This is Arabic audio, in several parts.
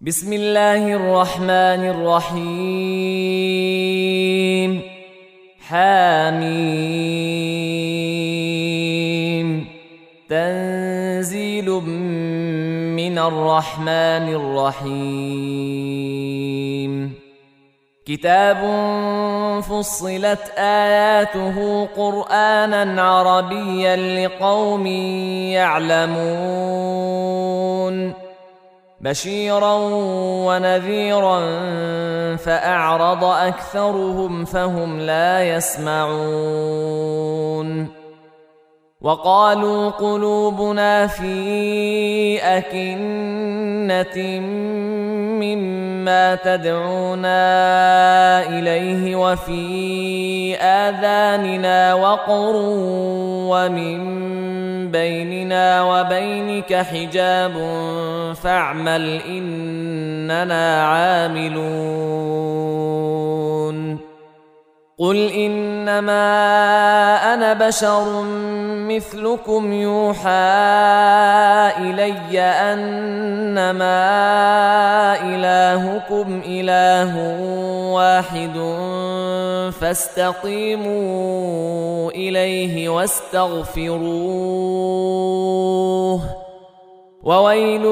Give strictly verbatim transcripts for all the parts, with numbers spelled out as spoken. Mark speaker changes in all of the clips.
Speaker 1: بسم الله الرحمن الرحيم. حميم. تنزيل من الرحمن الرحيم. كتاب فصلت آياته قرآنا عربيا لقوم يعلمون بشيرا ونذيرا فأعرض أكثرهم فهم لا يسمعون. وقالوا قلوبنا في أكنة مما تدعونا إليه وفي آذاننا وقر ومن بيننا وبينك حجاب فاعمل إننا عاملون. قل إنما أنا بشر مثلكم يوحى إلي أنما إلهكم إله واحد فاستقيموا إليه واستغفروه وويل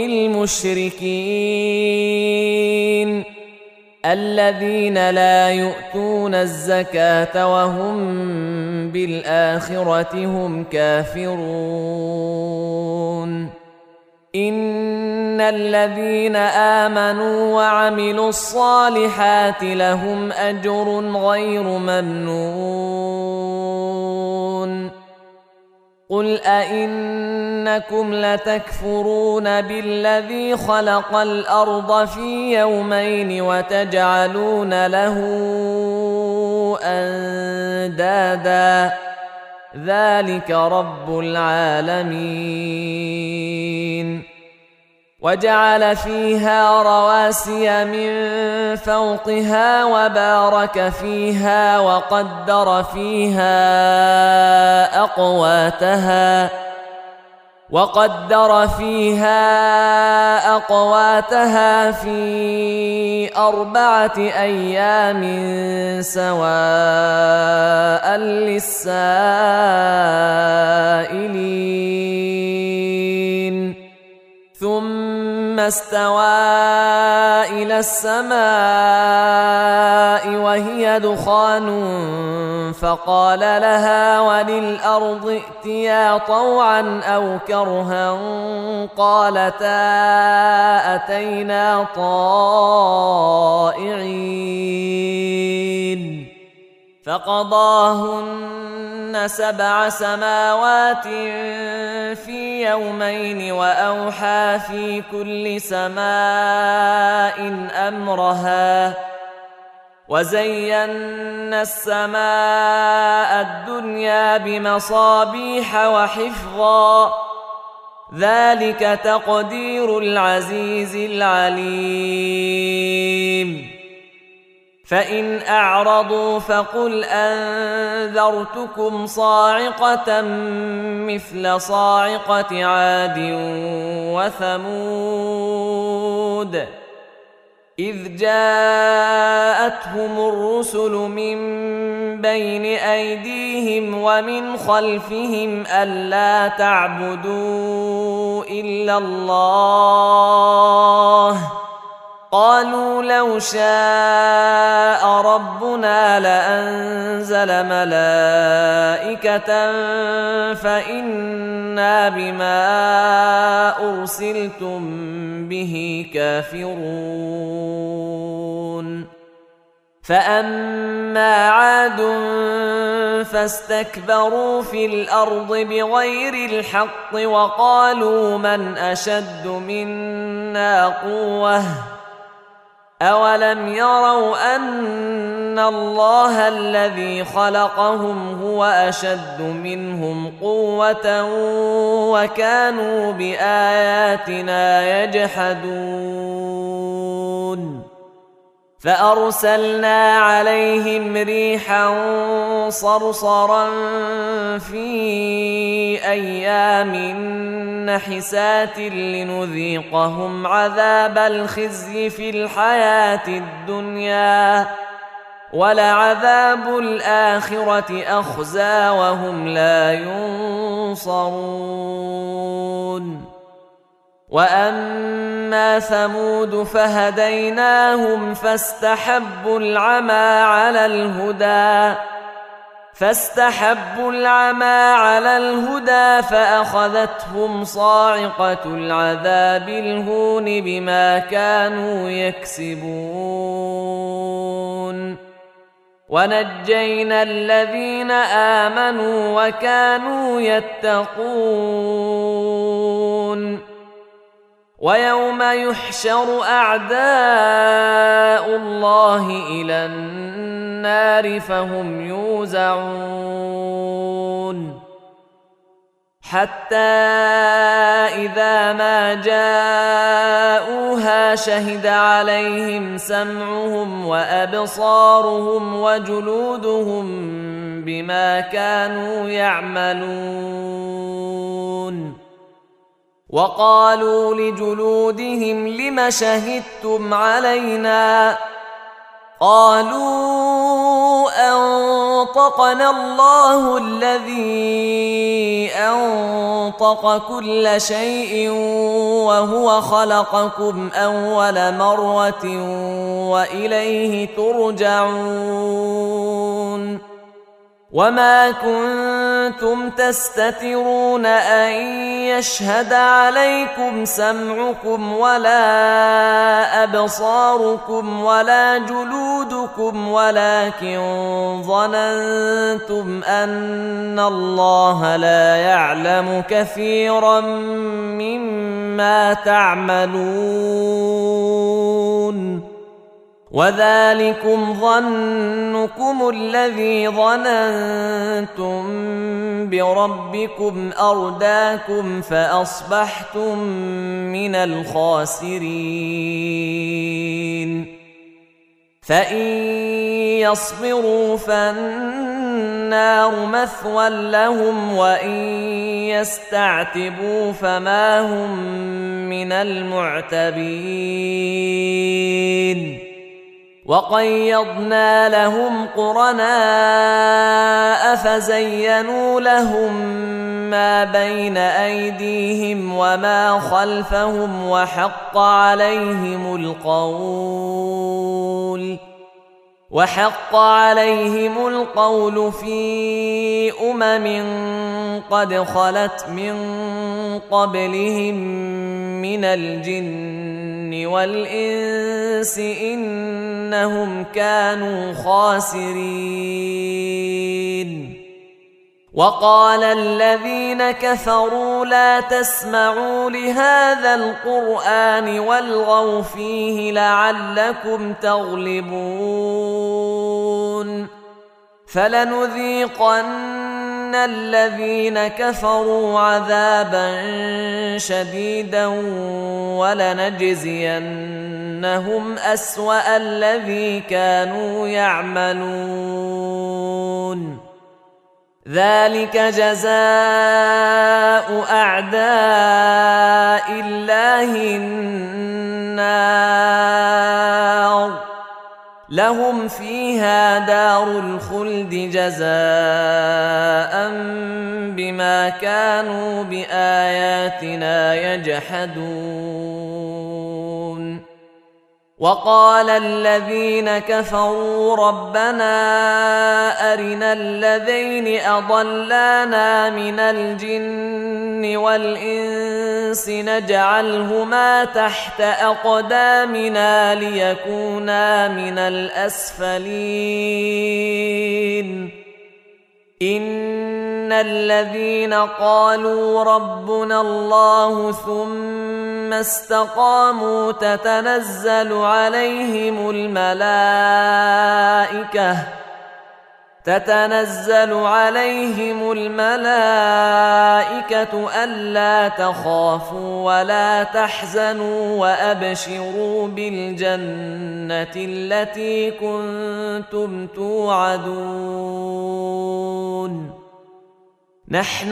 Speaker 1: للمشركين الذين لا يؤتون الزكاة وهم بالآخرة هم كافرون. إن الذين آمنوا وعملوا الصالحات لهم أجر غير ممنون. قل أئنكم لتكفرون بالذي خلق الأرض في يومين وتجعلون له أندادا ذلك رب العالمين. وجعل فيها رواسي من فوقها وبارك فيها وقدر فيها أقواتها وقدر فيها أقواتها في أربعة أيام سواء للسائلين. ثم استوى إلى السماء وهي دخان فقال لها وللأرض ائتيا طوعا أو كرها قالتا أتينا طائعين. فقضاهن سبع سماوات في يومين وأوحى في كل سماء أمرها وزينا السماء الدنيا بمصابيح وحفظا ذلك تقدير العزيز العليم. فإن أعرضوا فقل أنذرتكم صاعقة مثل صاعقة عاد وثمود إذ جاءتهم الرسل من بين أيديهم ومن خلفهم ألا تعبدوا إلا الله قالوا لو شاء ربنا لأنزل ملائكة فإنا بما أرسلتم به كافرون. فأما عاد فاستكبروا في الأرض بغير الحق وقالوا من أشد منا قوة أولم يروا أن الله الذي خلقهم هو أشد منهم قوة وكانوا بآياتنا يجحدون. فأرسلنا عليهم ريحا صرصرا في أيام نحسات لنذيقهم عذاب الخزي في الحياة الدنيا ولعذاب الآخرة أخزى وهم لا ينصرون. وأما ثمود فهديناهم فاستحبوا العمى على الهدى فاستحبوا العمى على الهدى فأخذتهم صاعقة العذاب الهون بما كانوا يكسبون. ونجينا الذين آمنوا وكانوا يتقون. ويوم يحشر أعداء الله إلى النار فهم يوزعون حتى إذا ما جاءوها شهد عليهم سمعهم وأبصارهم وجلودهم بما كانوا يعملون. وقالوا لجلودهم لم شهدتم علينا قالوا أنطقنا الله الذي أنطق كل شيء وهو خلقكم أول مرة وإليه ترجعون. وما كنتم تستترون أن يشهد عليكم سمعكم ولا أبصاركم ولا جلودكم ولكن ظننتم أن الله لا يعلم كثيرا مما تعملون. وذلكم ظنكم الذي ظننتم بربكم أرداكم فأصبحتم من الخاسرين. فإن يصبروا فالنار مثوى لهم وإن يستعتبوا فما هم من المعتبين. وقيضنا لهم قرناء فزينوا لهم ما بين أيديهم وما خلفهم وحق عليهم القول وحق عليهم القول في أمم قد خلت من قبلهم من الجن والإنس إنهم كانوا خاسرين. وقال الذين كفروا لا تسمعوا لهذا القرآن والغوا فيه لعلكم تغلبون. فلنذيقن الذين كفروا عذابا شديدا ولنجزينهم أسوأ الذي كانوا يعملون. ذلك جزاء أعداء الله النار لهم فيها دار الخلد جزاء بما كانوا بآياتنا يجحدون. وقال الذين كفروا ربنا أرنا الذين أضلانا من الجن والإنس نجعلهما تحت أقدامنا ليكونا من الأسفلين. إن الذين قالوا ربنا الله ثم استقاموا تتنزل عليهم الملائكة تتنزل عليهم الملائكة ألا تخافوا ولا تحزنوا وأبشروا بالجنة التي كنتم توعدون نحن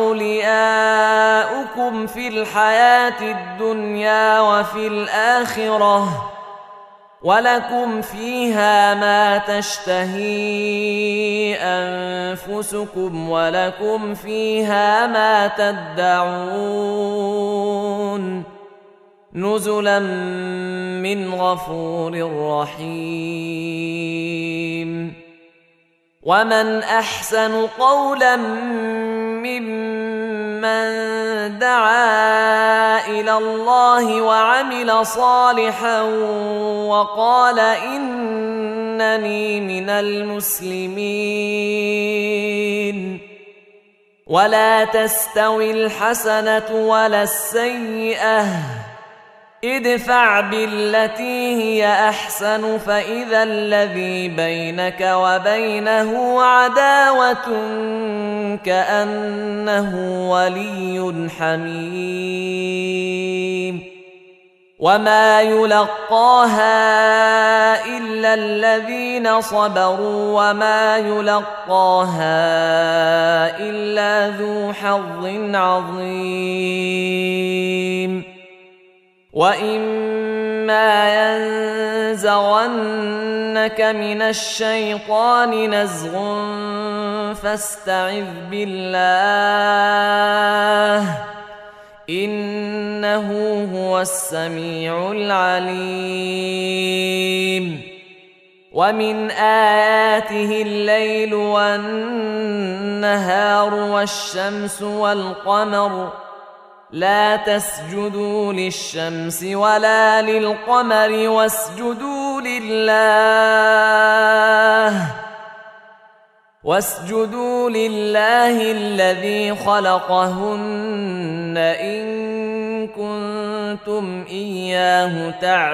Speaker 1: أولياؤكم في الحياة الدنيا وفي الآخرة ولكم فيها ما تشتهي أنفسكم ولكم فيها ما تدعون نزلا من غفور رحيم ومن أحسن قولا ممن دعا إلى الله وعمل صالحا وقال إنني من المسلمين ولا تستوي الحسنة ولا السيئة ادفع بالتي هي أحسن فإذا الذي بينك وبينه عداوة كأنه ولي حميم وما يلقاها إلا الذين صبروا وما يلقاها إلا ذو حظ عظيم وإما ينزغنك من الشيطان نزغ فاستعذ بالله إنه هو السميع العليم ومن آياته الليل والنهار والشمس والقمر لا تسجدوا للشمس ولا للقمر واسجدوا لله واسجدوا لله الذي خلقهن إن كنتم إياه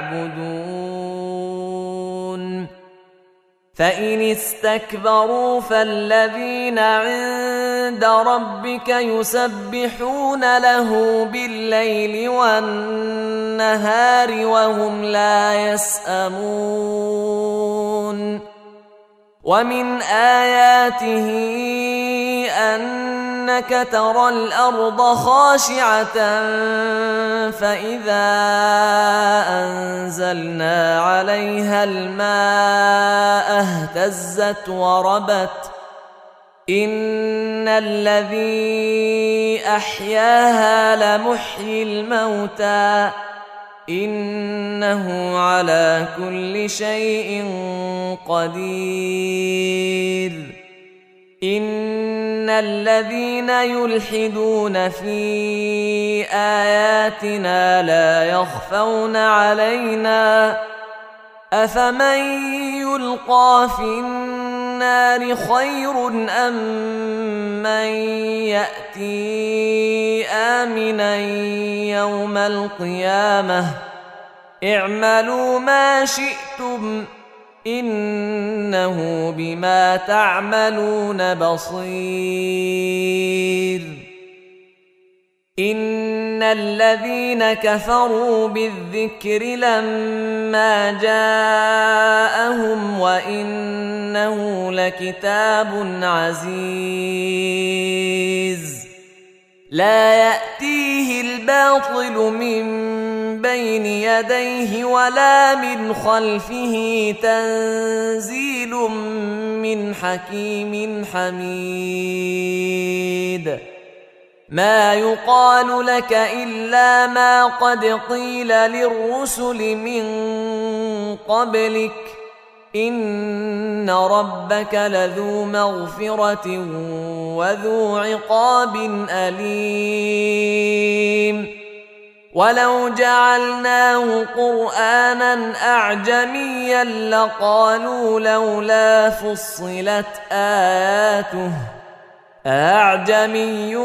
Speaker 1: تعبدون فإن استكبروا فالذين عند ربك يسبحون له بالليل والنهار وهم لا يسأمون ومن آياته أنك ترى الأرض خاشعة فإذا أنزلنا عليها الماء اهتزت وربت إن الذي أحياها لمحيي الموتى إنه على كل شيء قدير إن الذين يلحدون في آياتنا لا يخفون علينا أفمن يلقى في النار خير أم من يأتي آمنا يوم القيامة اعملوا ما شئتم إنه بما تعملون بصير إن الذين كفروا بالذكر لما جاءهم وإنه لكتاب عزيز لا يأتيه الباطل من بين يديه ولا من خلفه تنزيل من حكيم حميد ما يقال لك إلا ما قد قيل للرسل من قبلك إن ربك لذو مغفرة وذو عقاب أليم ولو جعلناه قرآنا أعجميا لقالوا لولا فصلت آياته أعجمي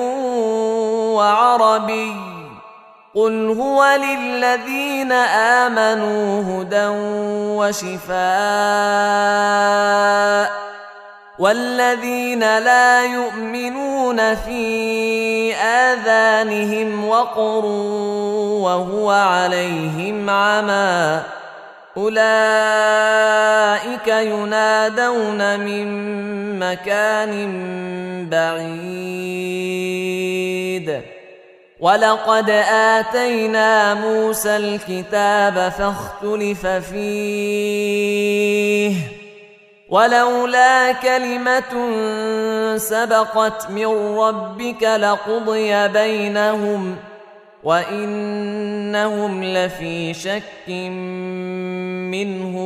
Speaker 1: وعربي قل هو للذين آمنوا هدى وشفاء والذين لا يؤمنون في آذانهم وقر وهو عليهم عمى أولئك ينادون من مكان بعيد ولقد آتينا موسى الكتاب فاختلف فيه ولولا كلمة سبقت من ربك لقضي بينهم وإنهم لفي شك منه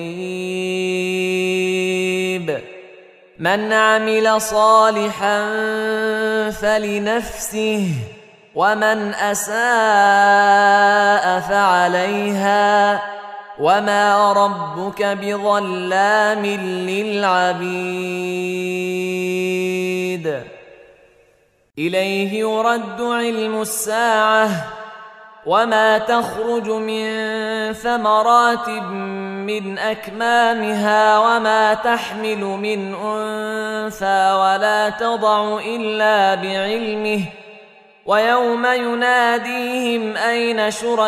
Speaker 1: مريب من عمل صالحا فلنفسه ومن أساء فعليها وما ربك بظلام للعبيد إليه يرد علم الساعة وما تخرج من ثمرات من أكمامها وما تحمل من أنثى ولا تضع إلا بعلمه ويوم يناديهم أين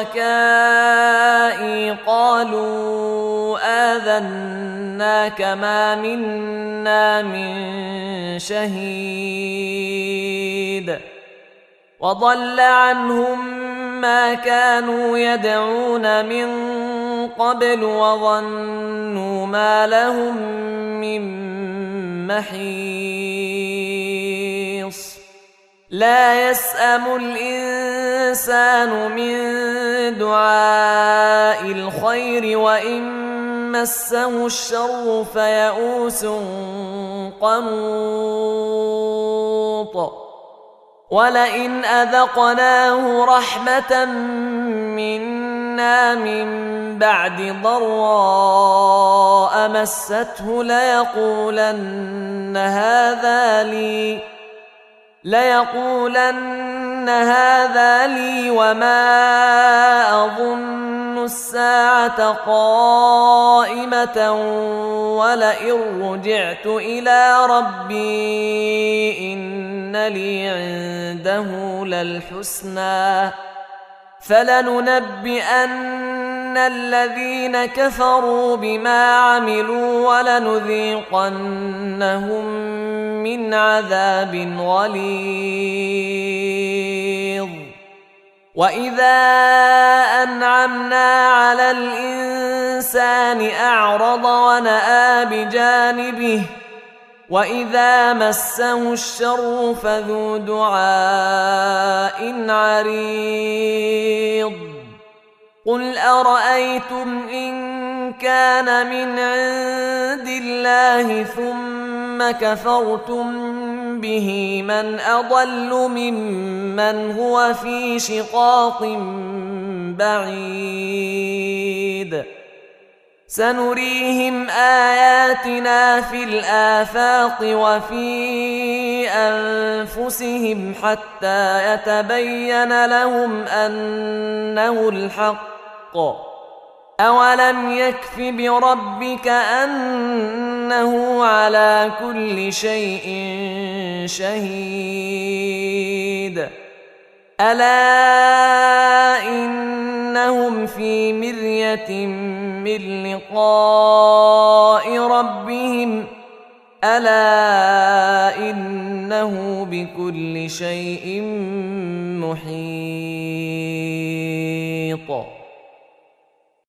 Speaker 1: شركائي قالوا آذناك ما منا من شهيد وضل عنهم ما كانوا يدعون من قبل وظنوا ما لهم من محيص لا يسأم الإنسان من دعاء الخير وإن مسه الشر فيئوس قنوط ولئن أذقناه رحمة منا من بعد ضراء مسته ليقولن هذا لي ليقولن هذا لي وما أظن الساعة قائمة ولئن رجعت إلى ربي إن لي عنده للحسنى فلننبئن الذين كفروا بما عملوا ولنذيقنهم من عذاب غليظ وإذا أنعمنا على الإنسان أعرض ونأى بجانبه وإذا مسه الشر فذو دعاء عريض قل أرأيتم إن كان من عند الله ثم كفرتم به من أضل ممن هو في شقاق بعيد سنريهم آياتنا في الآفاق وفي أنفسهم حتى يتبين لهم أنه الحق أولم يكف بربك أنه على كل شيء شهيد ألا إنهم في مرية من لقاء ربهم ألا إنه بكل شيء محيط